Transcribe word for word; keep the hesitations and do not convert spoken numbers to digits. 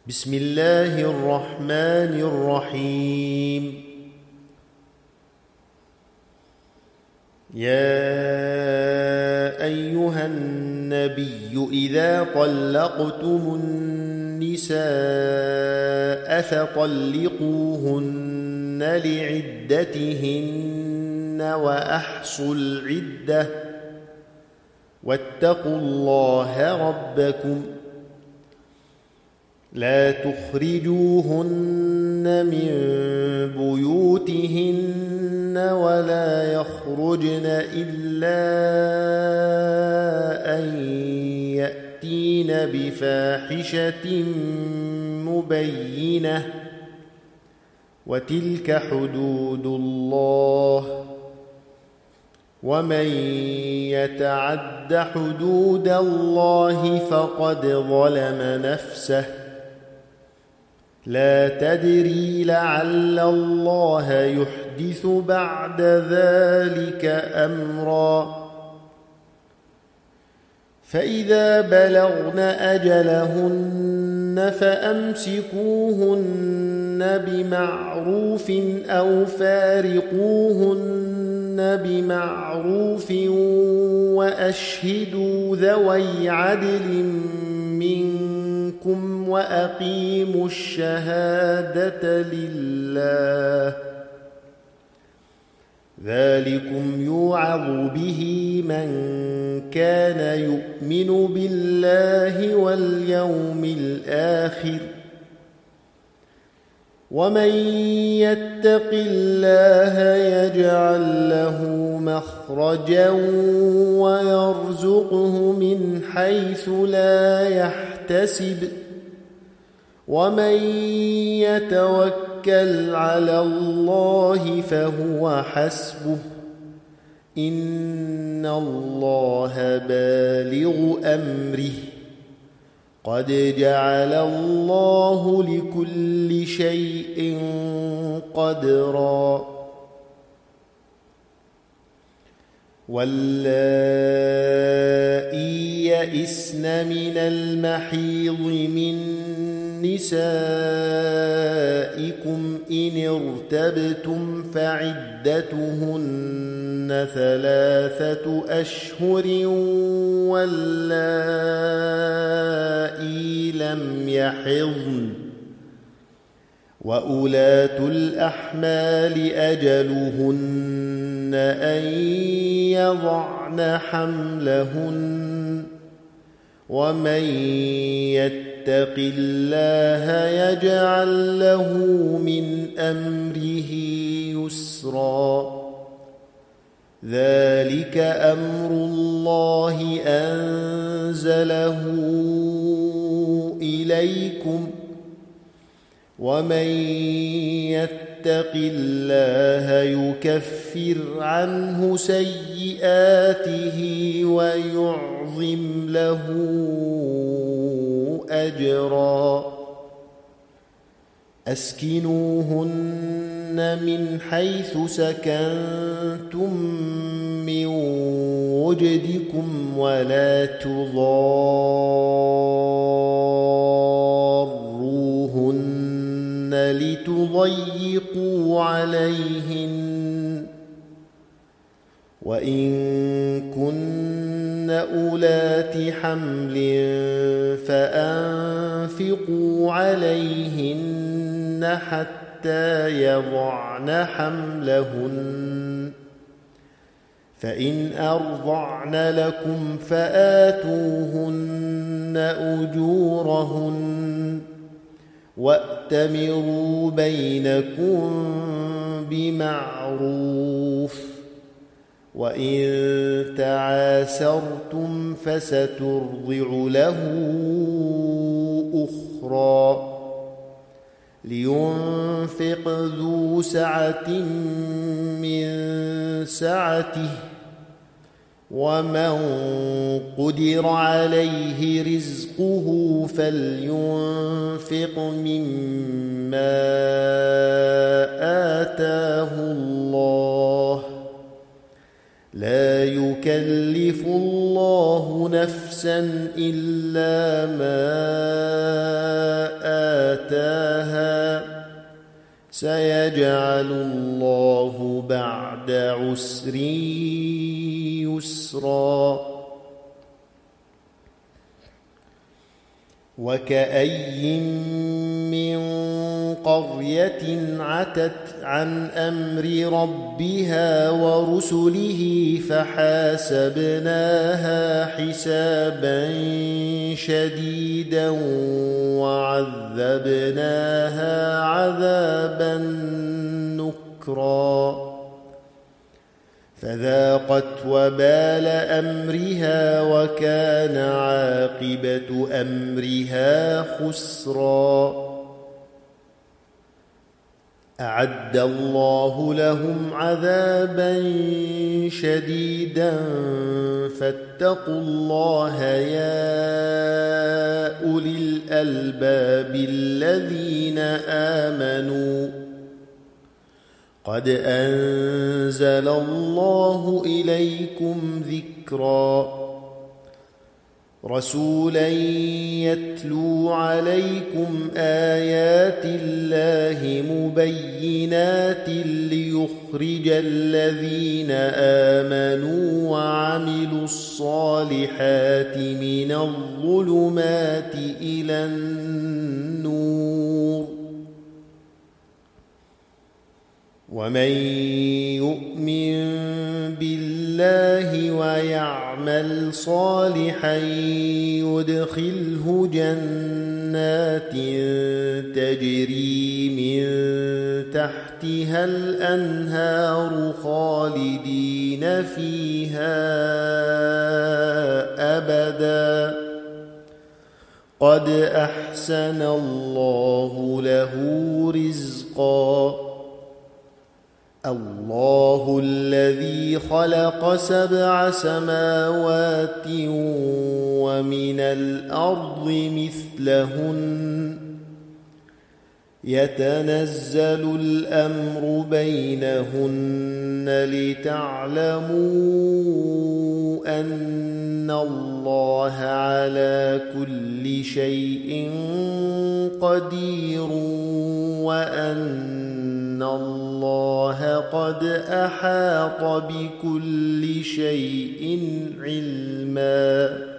بسم الله الرحمن الرحيم. يا أيها النبي إذا طلقتم النساء فطلقوهن لعدتهن وأحصوا العدة واتقوا الله ربكم لا تخرجوهن من بيوتهن ولا يخرجن إلا أن يأتين بفاحشة مبينة وتلك حدود الله ومن يتعد حدود الله فقد ظلم نفسه لا تدري لعل الله يحدث بعد ذلك أمرا فإذا بلغن أجلهن فأمسكوهن بمعروف أو فارقوهن بمعروف وأشهدوا ذوي عدل منكم وأقيموا الشهادة لله ذلكم يوعظ به من كان يؤمن بالله واليوم الآخر ومن يتق الله يجعل له مخرجا ويرزقه من حيث لا يحتسب ومن يتوكل على الله فهو حسبه إن الله بالغ أمره قد جعل الله لكل شيء قدرا واللائي يئسن من المحيض من نسائكم إن ارتبتم فعدتهن ثلاثة أشهر واللائي لم يحضن وأولاة الأحمال أجلهن أن يضعن حملهن ومن يتق الله يجعل له من أمره يسرا ذلك أمر الله أنزله إليكم ومن يتق الله يكفر عنه سيئاته ويعظم له أجرا أسكنوهن من حيث سكنتم من وجدكم ولا تضاروهن لتضيقوا عليهن وإن كن أولات حمل فأنفقوا عليهن حتى يضعن حملهن فإن أرضعن لكم فآتوهن أجورهن وأتمروا بينكم بمعروف وإن تعاسرتم فسترضع له أخرى لينفق ذو سعة من سعته ومن قدر عليه رزقه فلينفق مما آتاه الله لا يكلف الله نفسا إلا ما سيجعل الله بعد عسر يسرا وكأي من قرية عتت عن أمر ربها ورسله فحاسبناها حسابا شديدا وعذبناها عذابا نكرا فذاقت وبال أمرها وكان عاقبة أمرها خسرا أعد الله لهم عذابا شديدا فاتقوا الله يا أولي الألباب الذين آمنوا قد أنزل الله إليكم ذكرا رسولا يتلو عليكم آيات الله مبينات ليخرج الذين آمنوا وعملوا الصالحات من الظلمات إلى النور ومن يؤمن بالله ويعمل صالحا يدخله جنات تجري من تحتها الأنهار خالدين فيها أبدا قد أحسن الله له رزقا الله الذي خلق سبع سماوات ومن الأرض مثلهن يتنزل الأمر بينهن لتعلموا أن الله على كل شيء قدير وأن الله قد أحاط بكل شيء علما